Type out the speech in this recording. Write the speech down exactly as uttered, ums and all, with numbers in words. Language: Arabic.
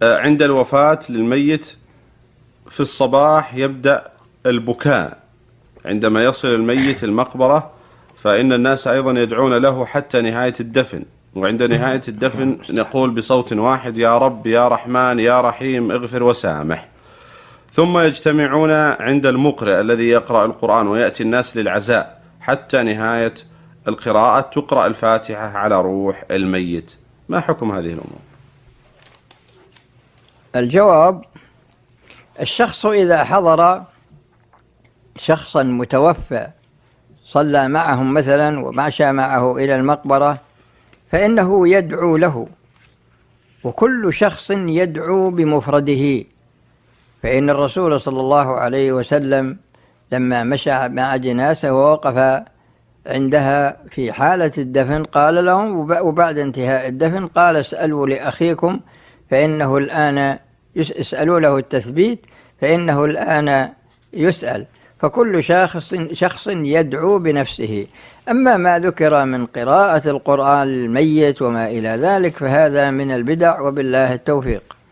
عند الوفاة للميت في الصباح يبدأ البكاء عندما يصل الميت المقبرة، فإن الناس أيضا يدعون له حتى نهاية الدفن، وعند نهاية الدفن نقول بصوت واحد: يا رب يا رحمن يا رحيم اغفر وسامح. ثم يجتمعون عند المقرئ الذي يقرأ القرآن، ويأتي الناس للعزاء حتى نهاية القراءة، تقرأ الفاتحة على روح الميت. ما حكم هذه الأمور؟ الجواب: الشخص إذا حضر شخصا متوفى صلى معهم مثلا ومشى معه إلى المقبرة فإنه يدعو له، وكل شخص يدعو بمفرده، فإن الرسول صلى الله عليه وسلم لما مشى مع جنازة ووقف عندها في حالة الدفن قال لهم، وبعد انتهاء الدفن قال: اسألوا لأخيكم فإنه الآن اسألوا له التثبيت فإنه الآن يسأل. فكل شخص شخص يدعو بنفسه. أما ما ذكر من قراءة القرآن للميت وما إلى ذلك فهذا من البدع، وبالله التوفيق.